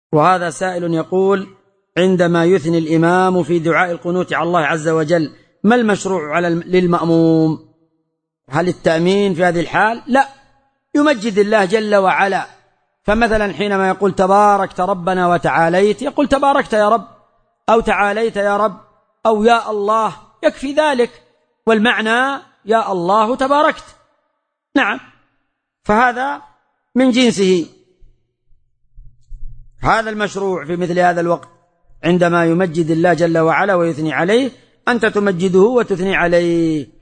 وهذا سائل يقول: عندما يثني الإمام في دعاء القنوت على الله عز وجل ما المشروع للمأموم؟ هل التأمين في هذه الحال؟ لا، يمجد الله جل وعلا. فمثلا حينما يقول تباركت ربنا وتعاليت، يقول تباركت يا رب أو تعاليت يا رب أو يا الله، يكفي ذلك، والمعنى يا الله تباركت. نعم، فهذا من جنسه. هذا المشروع في مثل هذا الوقت عندما يمجد الله جل وعلا ويثني عليه، أنت تمجده وتثني عليه.